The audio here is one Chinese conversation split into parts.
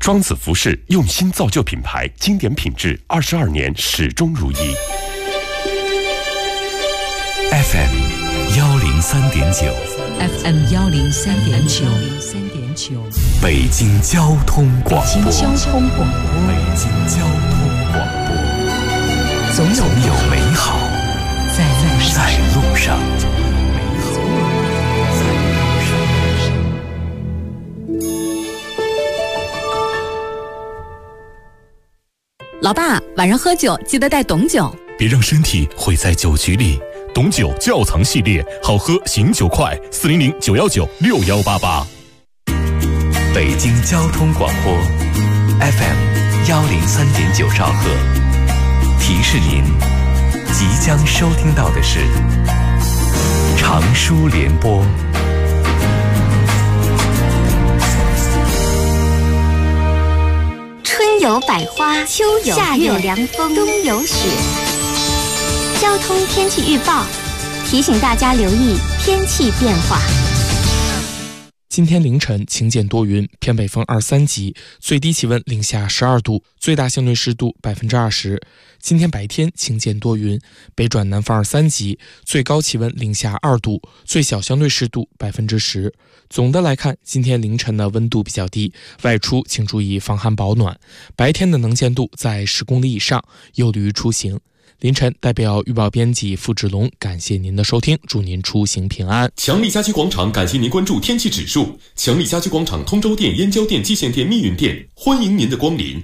庄子服饰用心造就品牌，经典品质22年始终如一。 FM 103.9 FM 103.9 北京交通广播。 北京交通广播。 北京交通广播。总有美好在路上。 老爸，晚上喝酒记得带董酒， 别让身体毁在酒局里。董酒窖藏系列，好喝醒酒快，400-919-6188。北京交通广播 FM 103.9兆赫，提示您即将收听到的是长舒联播。 春有百花，秋有夏有凉风，冬有雪。交通天气预报提醒大家留意天气变化。 今天凌晨晴间多云，偏北风2、3级，最低气温零下12度，最大相对湿度20%。今天白天晴间多云，北转南风2、3级，最高气温零下2度，最小相对湿度10%。总的来看，今天凌晨的温度比较低，外出请注意防寒保暖，白天的能见度在10公里以上，有利于出行。凌晨代表预报编辑付志龙感谢您的收听，祝您出行平安。 强力家居广场感谢您关注天气指数。强力家居广场通州店、燕郊店、蓟县店、密云店，欢迎您的光临。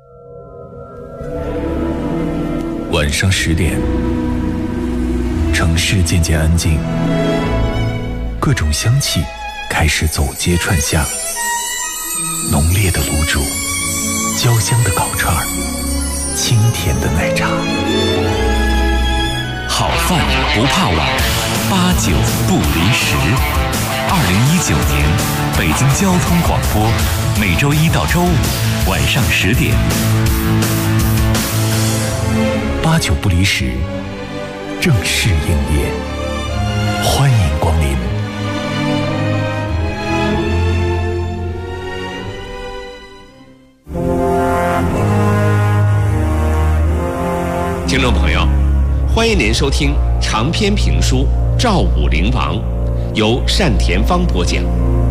晚上10点，城市渐渐安静，各种香气开始走街串巷，浓烈的卤煮，焦香的烤串，清甜的奶茶。好饭不怕晚，89不离10。2019年，北京交通广播，每周一到周五晚上10点，89不离10正式营业，欢迎光临。 听众朋友，欢迎您收听长篇评书《赵武灵王》，由单田芳播讲。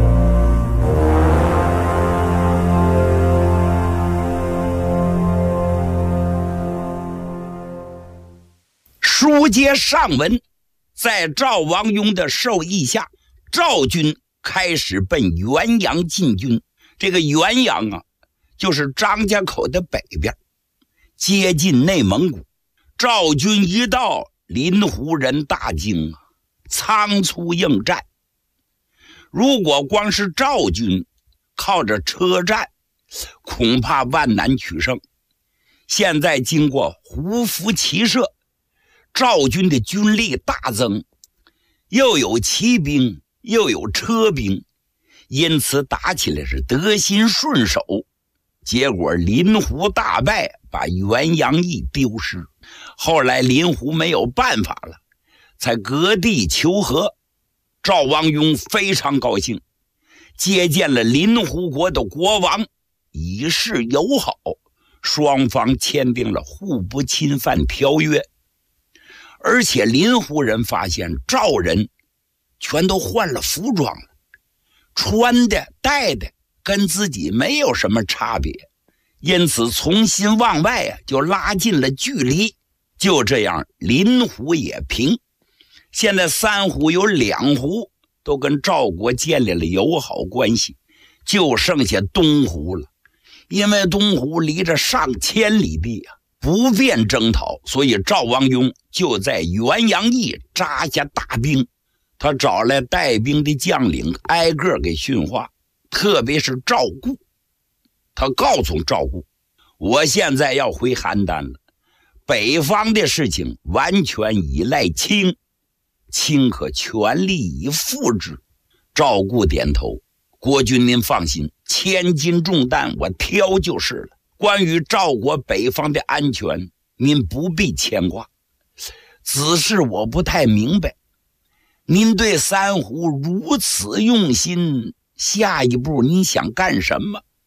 书接上文，在赵王雍的授意下，赵军开始奔元阳进军。这个元阳啊，就是张家口的北边，接近内蒙古。赵军一到，临湖人大惊啊，仓促应战。如果光是赵军靠着车战，恐怕万难取胜。现在经过胡服骑射，赵军的军力大增，又有骑兵又有车兵，因此打起来是得心顺手。结果临湖大败，把元阳邑丢失。后来临湖没有办法了，才割地求和。赵王雍非常高兴，接见了临湖国的国王，以示友好，双方签订了互不侵犯条约。而且临湖人发现赵人全都换了服装了，穿的戴的跟自己没有什么差别，因此从心往外啊，就拉近了距离。就这样，临湖也平。现在3湖有2湖都跟赵国建立了友好关系，就剩下东湖了。因为东湖离着上千里地啊，不便征讨，所以赵王雍就在元阳邑扎下大兵。他找来带兵的将领，挨个给训话，特别是赵固。他告诉赵固，我现在要回邯郸了，北方的事情完全依赖卿，卿可全力以赴之。赵固点头，国君您放心，千斤重担我挑就是了。关于赵国北方的安全，您不必牵挂。只是我不太明白，您对3湖如此用心，下一步您想干什么？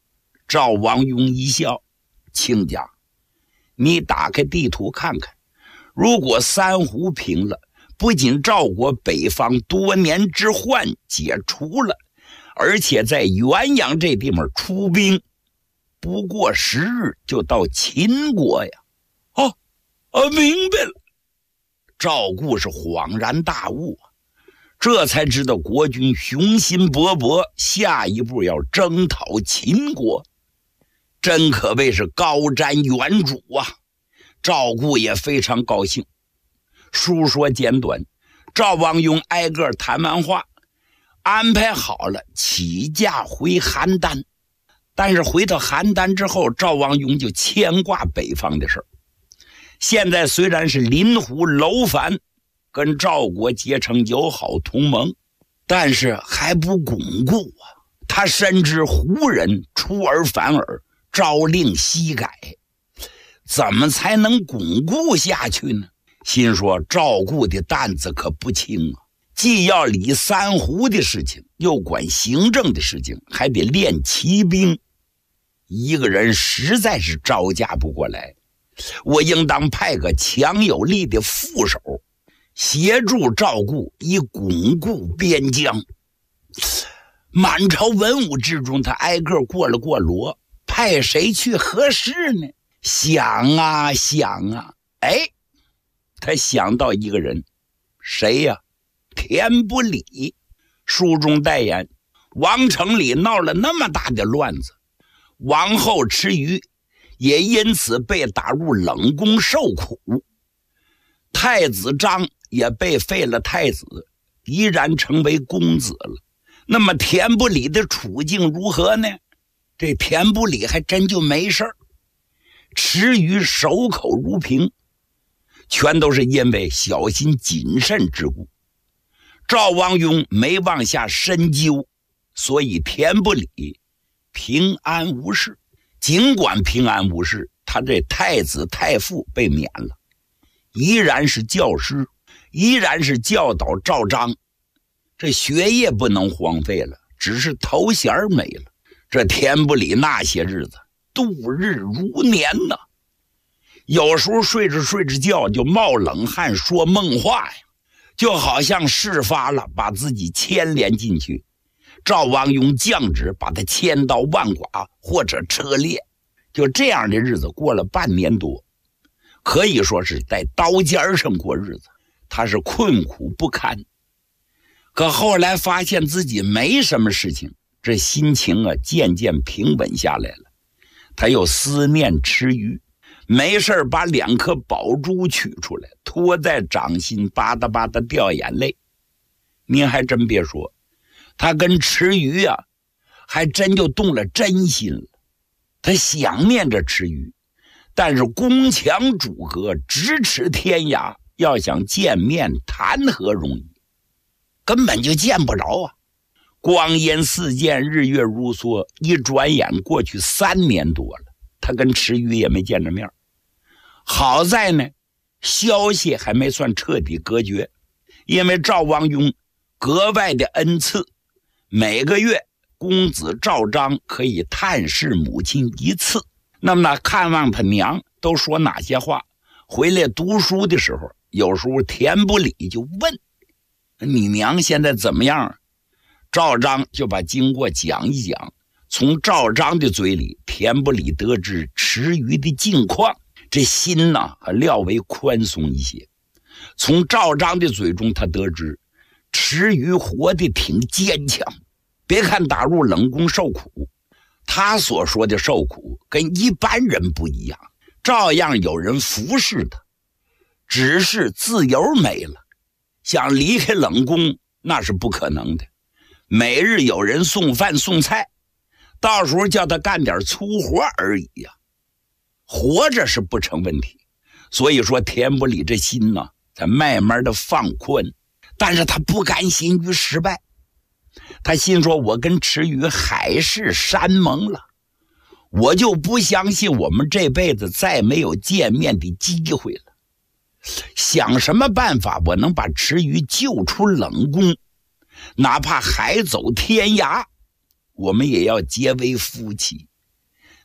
赵王庸一笑，亲家，你打开地图看看，如果三湖平了，不仅赵国北方多年之患解除了，而且在元阳这地方出兵，不过10日就到秦国呀。明白了。赵固是恍然大悟啊，这才知道国军雄心勃勃，下一步要征讨秦国，真可谓是高瞻远瞩啊。赵固也非常高兴。书说简短，赵王庸挨个谈完话，安排好了起驾回邯郸。但是回到邯郸之后，赵王庸就牵挂北方的事儿。现在虽然是林胡楼烦跟赵国结成友好同盟，但是还不巩固啊。他深知胡人出尔反尔，朝令夕改，怎么才能巩固下去呢？心说赵固的担子可不轻啊，既要理三胡的事情，又管行政的事情，还得练骑兵，一个人实在是招架不过来。我应当派个强有力的副手，协助赵固以巩固边疆。满朝文武之中，他挨个过了过罗，派谁去合适呢？想啊想啊，他想到一个人，谁呀？田不礼。书中代言，王城里闹了那么大的乱子，王后池鱼也因此被打入冷宫受苦，太子张也被废了太子，依然成为公子了。那么田不礼的处境如何呢？这田不礼还真就没事儿，池鱼守口如瓶，全都是因为小心谨慎之故。赵王庸没往下深究，所以田不礼平安无事。尽管平安无事，他这太子太傅被免了，依然是教师，依然是教导赵章，这学业不能荒废了，只是头衔没了。这田不礼那些日子度日如年呐，有时候睡着睡着觉就冒冷汗说梦话呀，就好像事发了，把自己牵连进去。赵王庸降旨把他千刀万剐或者车裂，就这样的日子过了半年多，可以说是在刀尖上过日子，他是困苦不堪。可后来发现自己没什么事情，这心情渐渐平稳下来了。他又思念池鱼，没事把2颗宝珠取出来，托在掌心，吧嗒吧嗒掉眼泪。您还真别说，他跟池鱼还真就动了真心了。他想念着池鱼，但是宫墙阻隔，咫尺天涯，要想见面谈何容易，根本就见不着啊。光阴似箭，日月如梭，一转眼过去3年多了，他跟池鱼也没见着面。好在呢，消息还没算彻底隔绝，因为赵王庸格外的恩赐，每个月公子赵章可以探视母亲1次。那么看望他娘都说哪些话？回来读书的时候，有时候田不礼就问你娘现在怎么样？赵章就把经过讲一讲。从赵章的嘴里，田不礼得知池鱼的境况，这心略为宽松一些。从赵章的嘴中，他得知池鱼活得挺坚强，别看打入冷宫受苦，他所说的受苦跟一般人不一样，照样有人服侍他，只是自由没了，想离开冷宫那是不可能的。每日有人送饭送菜，到时候叫他干点粗活而已呀，活着是不成问题。所以说田不礼这心才慢慢的放宽，但是他不甘心于失败。他心说，我跟池鱼海誓山盟了，我就不相信我们这辈子再没有见面的机会了。想什么办法我能把池鱼救出冷宫，哪怕海走天涯，我们也要结为夫妻。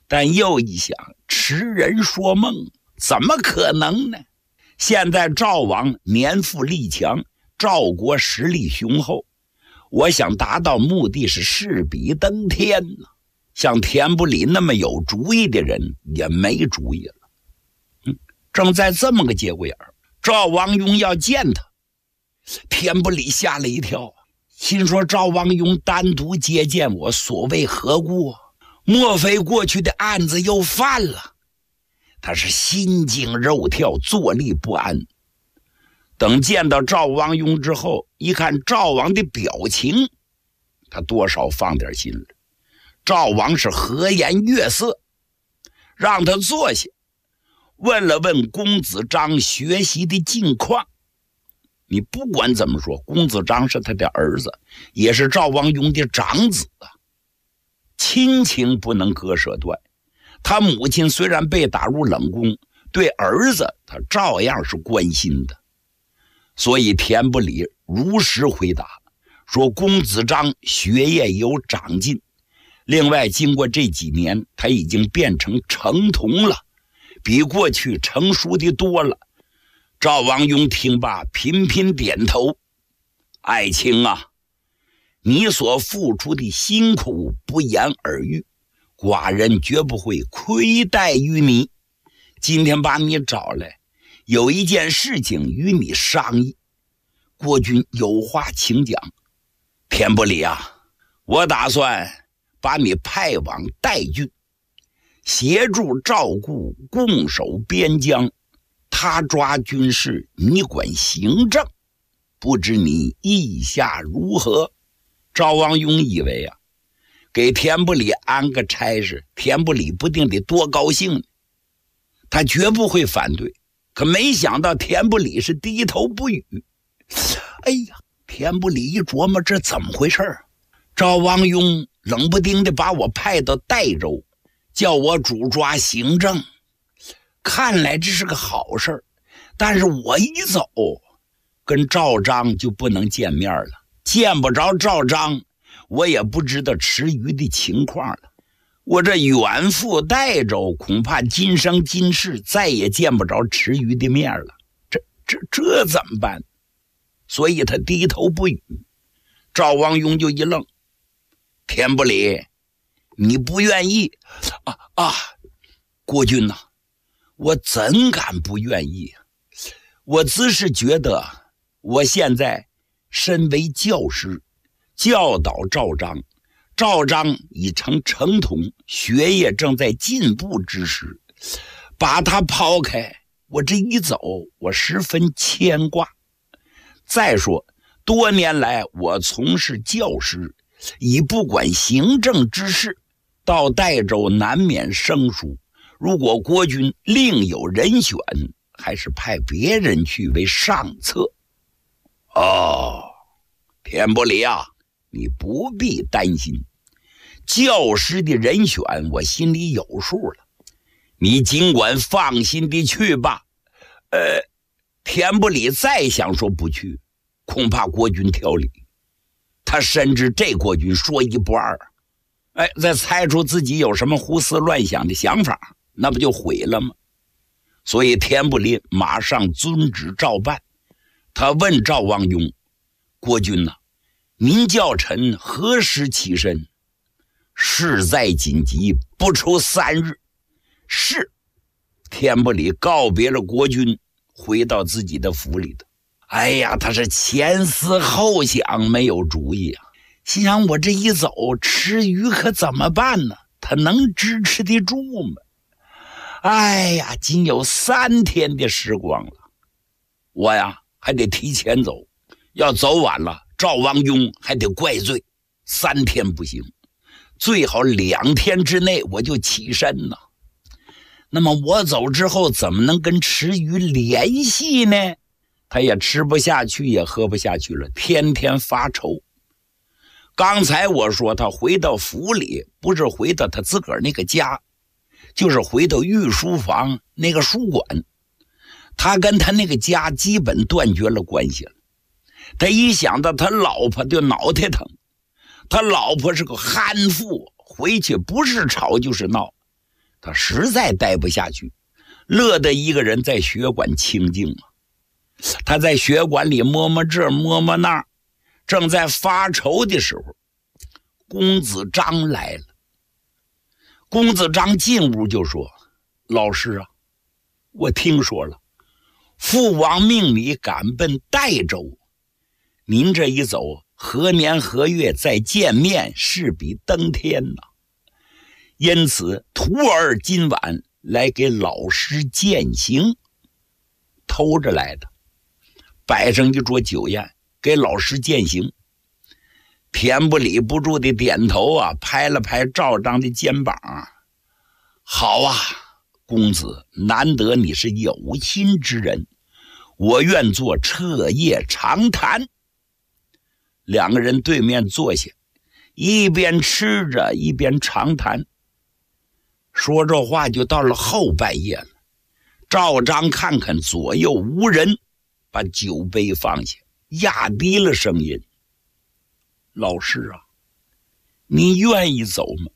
但又一想，痴人说梦，怎么可能呢？现在赵王年富力强，赵国实力雄厚，我想达到目的是势比登天呢。像田不里那么有主意的人也没主意了。正在这么个节骨眼儿，赵王雍要见他，田不里吓了一跳，心说赵王雍单独接见我，所谓何故？莫非过去的案子又犯了？他是心惊肉跳，坐立不安。等见到赵王雍之后，一看赵王的表情，他多少放点心了。赵王是和颜悦色，让他坐下，问了问公子章学习的近况。你不管怎么说，公子章是他的儿子，也是赵王雍的长子啊，亲情不能割舍断。他母亲虽然被打入冷宫，对儿子他照样是关心的。所以田不里如实回答说，公子章学业有长进，另外经过这几年，他已经变成成童了，比过去成熟的多了。赵王雍听罢频频点头，爱卿啊，你所付出的辛苦不言而喻，寡人绝不会亏待于你。今天把你找来，有一件事情与你商议，国君有话请讲。田不里啊，我打算把你派往代郡，协助赵固共守边疆，他抓军事，你管行政，不知你意下如何？赵王雍以为啊，给田不里安个差事，田不里不定得多高兴呢，他绝不会反对。可没想到田不里是低头不语。哎呀，田不里一琢磨，这怎么回事？赵王雍冷不丁的把我派到代州，叫我主抓行政，看来这是个好事，但是我一走，跟赵章就不能见面了，见不着赵章，我也不知道池鱼的情况了。我这远赴代州，恐怕今生今世再也见不着池鱼的面了，这怎么办？所以他低头不语。赵王雍就一愣，田不里，你不愿意国君呐，我怎敢不愿意？我只是觉得我现在身为教师，教导赵章，赵章已成成童，学业正在进步之时，把他抛开，我这一走，我十分牵挂。再说多年来我从事教师，已不管行政之事，到代州难免生疏，如果国君另有人选，还是派别人去为上策。田不里啊，你不必担心，教师的人选我心里有数了，你尽管放心的去吧。田不里再想说不去，恐怕国君挑理。他深知这国君说一不二，再猜出自己有什么胡思乱想的想法，那不就毁了吗？所以田不里马上遵旨照办。他问赵王雍，国君呐，您叫臣何时起身？事在紧急，不出3日。是。田不里告别了国君，回到自己的府里头。哎呀，他是前思后想，没有主意啊。心想我这一走，池鱼可怎么办呢？他能支持得住吗？哎呀，仅有3天的时光了，我呀还得提前走，要走晚了，赵王雍还得怪罪。3天不行，最好2天之内我就起身呢。那么我走之后怎么能跟池鱼联系呢？他也吃不下去，也喝不下去了，天天发愁。刚才我说他回到府里，不是回到他自个儿那个家，就是回到御书房那个书馆。他跟他那个家基本断绝了关系了。他一想到他老婆就脑袋疼，他老婆是个悍妇，回去不是吵就是闹。 他实在待不下去，乐得一个人在学馆清静啊。他在学馆里摸摸这摸摸那，正在发愁的时候，公子章来了。公子章进屋就说：老师啊，我听说了，父王命你赶奔代州，您这一走，何年何月再见面，势比登天呐。因此徒儿今晚来给老师饯行，偷着来的，摆上一桌酒宴给老师饯行。田不理不住的点头啊，拍了拍赵章的肩膀。好啊，公子，难得你是有心之人，我愿做彻夜长谈。两个人对面坐下，一边吃着一边长谈。说这话就到了后半夜了。赵章看看左右无人，把酒杯放下，压低了声音：老师啊，你愿意走吗？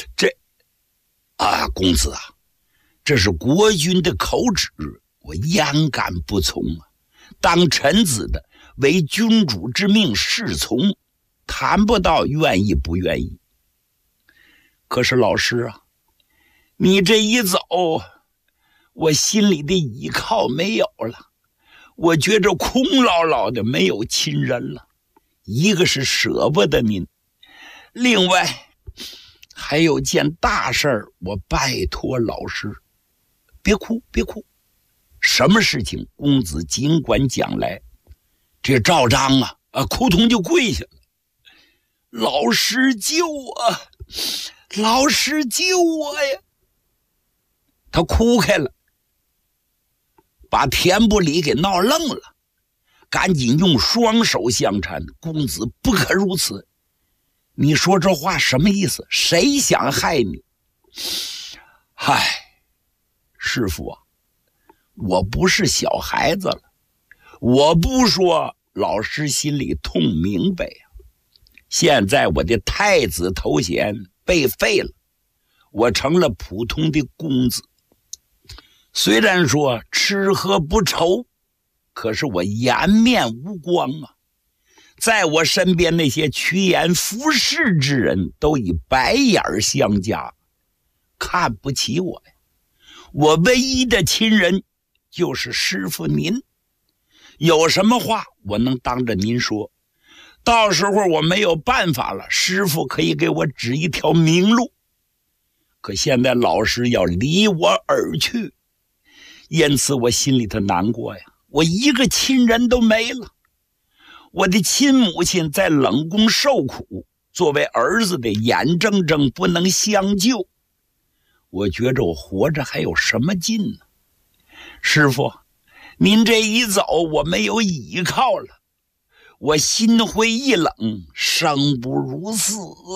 公子啊，这是国君的口旨，我焉敢不从啊？当臣子的为君主之命侍从，谈不到愿意不愿意。可是老师啊，你这一走，我心里的依靠没有了，我觉着空落落的，没有亲人了。一个是舍不得您，另外还有件大事儿，我拜托老师。别哭别哭，什么事情公子尽管讲来。这赵章啊，扑通就跪下了。老师救我，老师救我呀！他哭开了，把田不理给闹愣了，赶紧用双手相搀。公子不可如此，你说这话什么意思？谁想害你？嗨，师父啊，我不是小孩子了，我不说老师心里痛明白呀。现在我的太子头衔被废了，我成了普通的公子。虽然说吃喝不愁，可是我颜面无光啊。在我身边那些趋炎附势之人都以白眼相加，看不起我呀。我唯一的亲人就是师父您，有什么话我能当着您说，到时候我没有办法了，师父可以给我指一条明路。可现在老师要离我而去，因此我心里头难过呀，我一个亲人都没了。我的亲母亲在冷宫受苦，作为儿子的眼睁睁不能相救，我觉着我活着还有什么劲呢？师父，您这一走，我没有依靠了，我心灰意冷，生不如死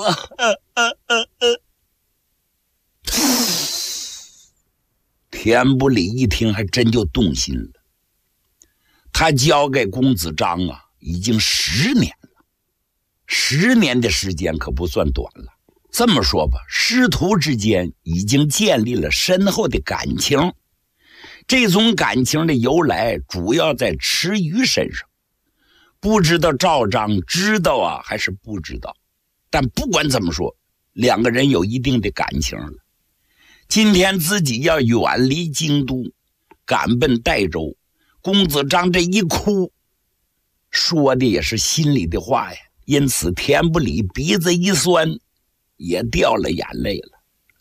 田不理一听还真就动心了。他交给公子章啊，已经10年了，10年的时间可不算短了。这么说吧，师徒之间已经建立了深厚的感情。这种感情的由来主要在池鱼身上，不知道赵章知道啊还是不知道，但不管怎么说，两个人有一定的感情了。今天自己要远离京都，赶奔代州，公子章这一哭，说的也是心里的话呀。因此田不理鼻子一酸，也掉了眼泪了。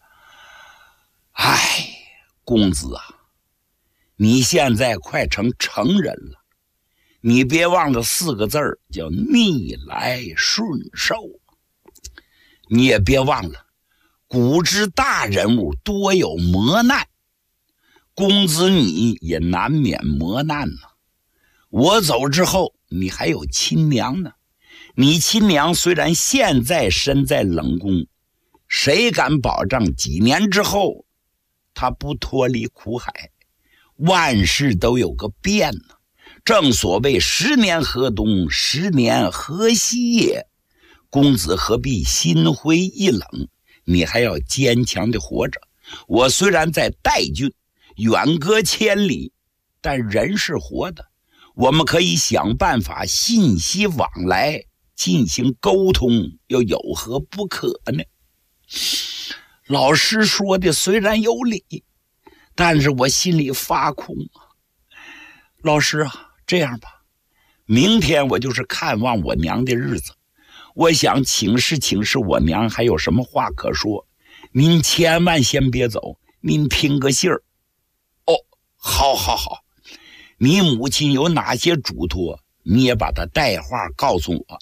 唉，公子啊，你现在快成成人了，你别忘了4个字儿，叫逆来顺受。你也别忘了，古之大人物多有磨难，公子你也难免磨难呢。我走之后，你还有亲娘呢。你亲娘虽然现在身在冷宫，谁敢保障几年之后她不脱离苦海？万事都有个变呢。正所谓10年河东，10年河西也。公子何必心灰意冷？你还要坚强的活着， 我虽然在代郡，远隔千里，但人是活的，我们可以想办法信息往来，进行沟通，又有何不可呢？老师说的虽然有理，但是我心里发空啊。老师啊，这样吧，明天我就是看望我娘的日子，我想请示我娘还有什么话可说，您千万先别走，您听个信儿。哦，好，你母亲有哪些嘱托，你也把她带话告诉我。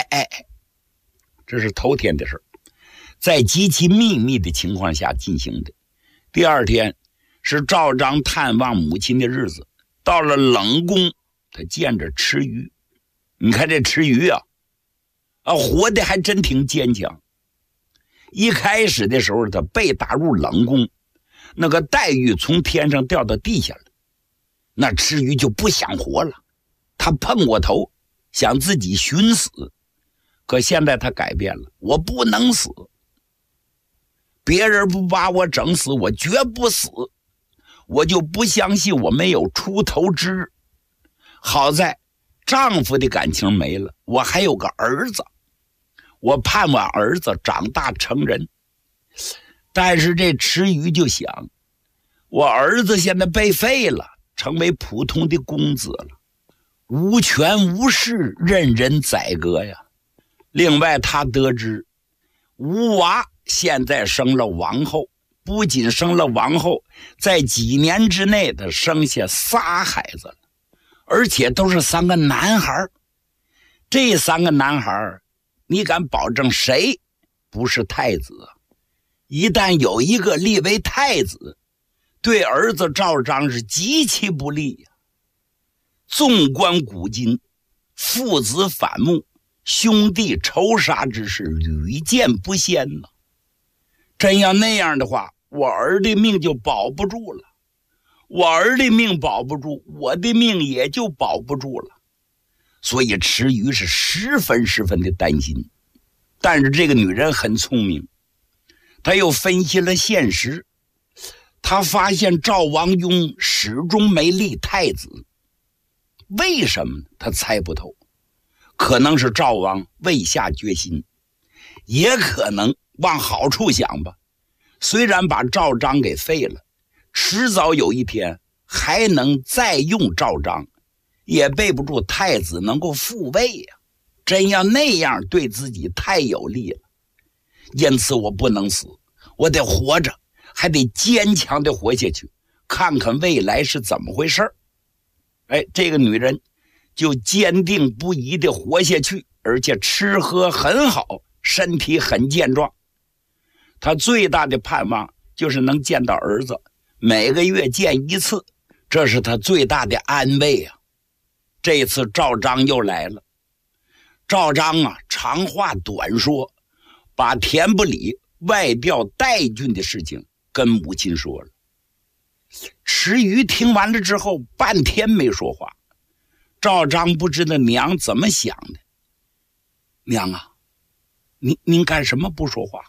这是头天的事，在极其秘密的情况下进行的。第二天是赵章探望母亲的日子，到了冷宫，他见着池鱼。你看这池鱼啊，活的还真挺坚强。一开始的时候，他被打入冷宫，那个黛玉从天上掉到地下了，那池鱼就不想活了，他碰过头，想自己寻死。可现在他改变了，我不能死，别人不把我整死，我绝不死，我就不相信我没有出头之日。好在丈夫的感情没了，我还有个儿子，我盼望儿子长大成人。但是这池鱼就想，我儿子现在被废了，成为普通的公子了，无权无势，任人宰割呀。另外他得知吴娃现在生了王后，不仅生了王后，在几年之内他生下仨孩子了，而且都是3个男孩。这3个男孩，你敢保证谁不是太子？一旦有一个立为太子，对儿子赵章是极其不利呀。纵观古今，父子反目，兄弟仇杀之事屡见不鲜呢。真要那样的话，我儿的命就保不住了，我儿的命保不住，我的命也就保不住了。所以池鱼是十分的担心。但是这个女人很聪明，她又分析了现实，她发现赵王雍始终没立太子，为什么呢？她猜不透。可能是赵王未下决心，也可能往好处想吧，虽然把赵章给废了，迟早有一天还能再用赵章，也背不住太子能够复位呀。真要那样，对自己太有利了。因此我不能死，我得活着，还得坚强的活下去，看看未来是怎么回事。这个女人就坚定不移地活下去，而且吃喝很好，身体很健壮。他最大的盼望就是能见到儿子，每个月见一次，这是他最大的安慰啊。这次赵章又来了，赵章啊，长话短说，把田不理外调代郡的事情跟母亲说了。池鱼听完了之后，半天没说话。赵章不知道娘怎么想的。娘啊，您干什么不说话？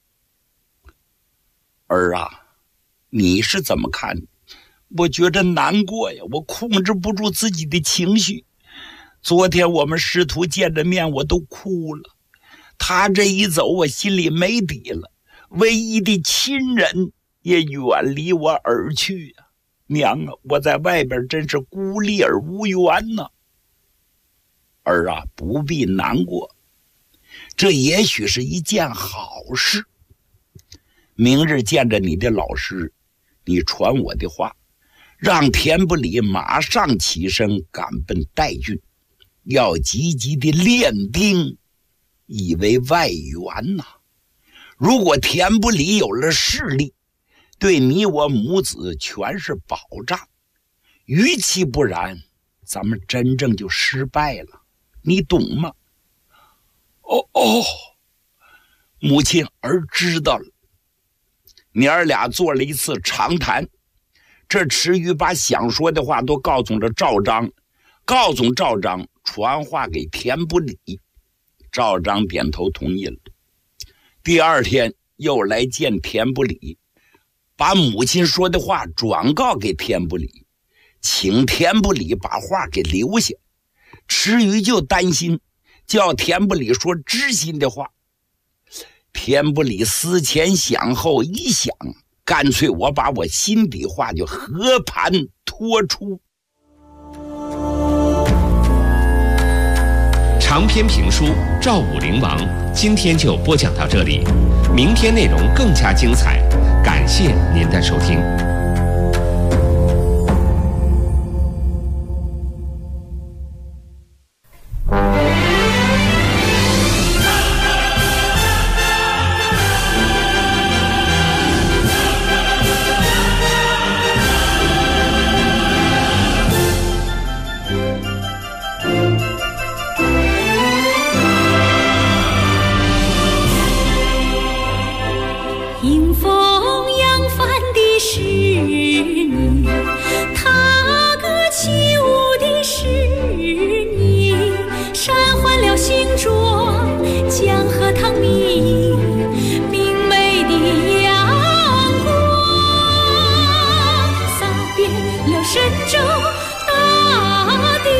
儿啊，你是怎么看的？我觉得难过呀，我控制不住自己的情绪。昨天我们师徒见着面，我都哭了。他这一走，我心里没底了，唯一的亲人也远离我而去呀。娘啊，我在外边真是孤立而无援呢。儿啊，不必难过，这也许是一件好事。明日见着你的老师，你传我的话，让田不理马上起身赶奔代郡，要积极的练兵，以为外援呐。如果田不理有了势力，对你我母子全是保障，与其不然，咱们真正就失败了，你懂吗？母亲儿知道了。娘儿俩做了一次长谈，这池鱼把想说的话都告诉了赵章，告诉赵章传话给田不理。赵章点头同意了。第二天又来见田不理， 把母亲说的话转告给田不礼，请田不礼把话给留下。池鱼就担心叫田不礼说知心的话。田不礼思前想后一想，干脆我把我心底话就和盘托出。 长篇评书《赵武灵王》今天就播讲到这里，明天内容更加精彩，感谢您的收听。 迎风扬帆的是你，踏歌起舞的是你，闪换了星妆，江河淌明，明媚的阳光，洒遍了神州大地。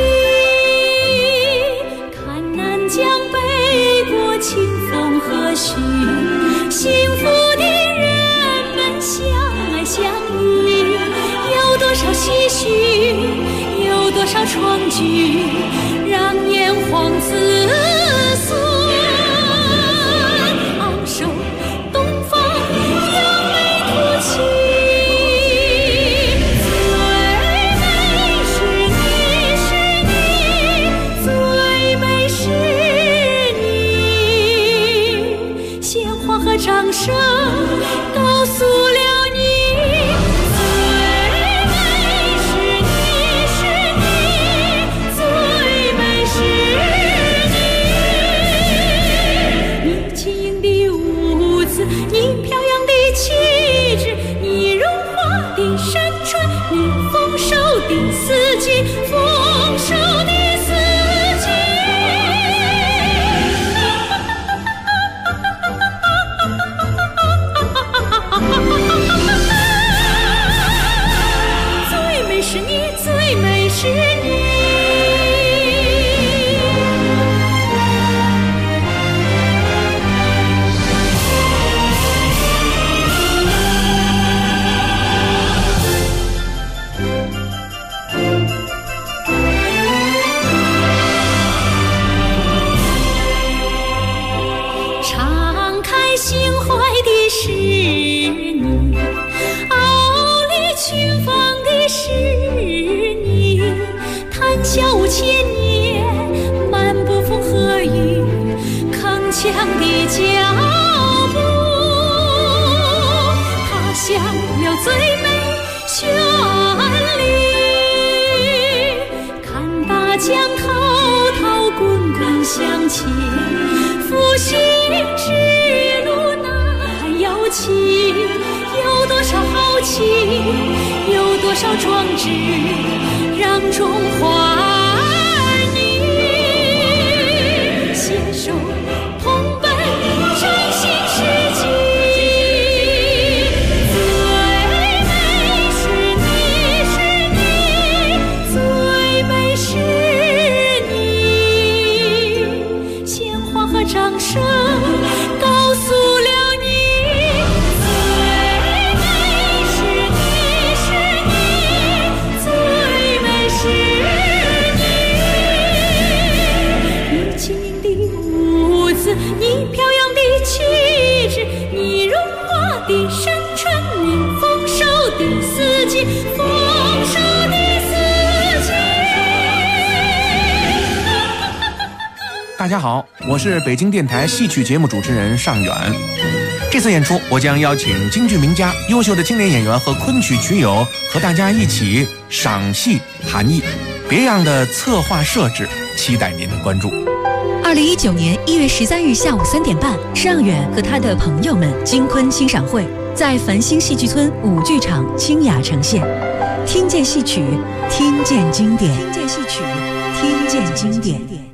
看南疆北国清风和煦，幸福的人们相爱相依，有多少唏嘘，有多少创举，让炎黄子孙昂首东方扬眉吐气。最美是你，是你，最美是你，鲜花和掌声告诉了你，最美是你，是你，最美是你。你轻盈的舞姿，你飘扬的气质，你荣华的山川，你丰收的四季，丰收的四季。最美是你，最美是你。敞开心怀的是你，傲立群芳的是你，谈笑无千年，漫步风和雨，铿锵的脚步，踏响了最美旋律，看大江滔滔滚滚向前，复兴之路那摇旗，有多少豪气，有多少壮志，让中华儿女携手同奔振兴世纪。最美是你，是你，最美是你，鲜花和掌声告诉了你，最美是你，是你，最美是你。你轻盈的舞姿，你飘扬的气质，你荣华的山川，你丰收的四季，丰收的四季。 大家好，我是北京电台戏曲节目主持人尚远。这次演出，我将邀请京剧名家、优秀的青年演员和昆曲曲友和大家一起赏戏谈艺，别样的策划设置，期待您的关注。 2019年1月13日下午3点半，尚远和他的朋友们京昆欣赏会在繁星戏剧村舞剧场清雅呈现。听见戏曲，听见经典；听见戏曲，听见经典。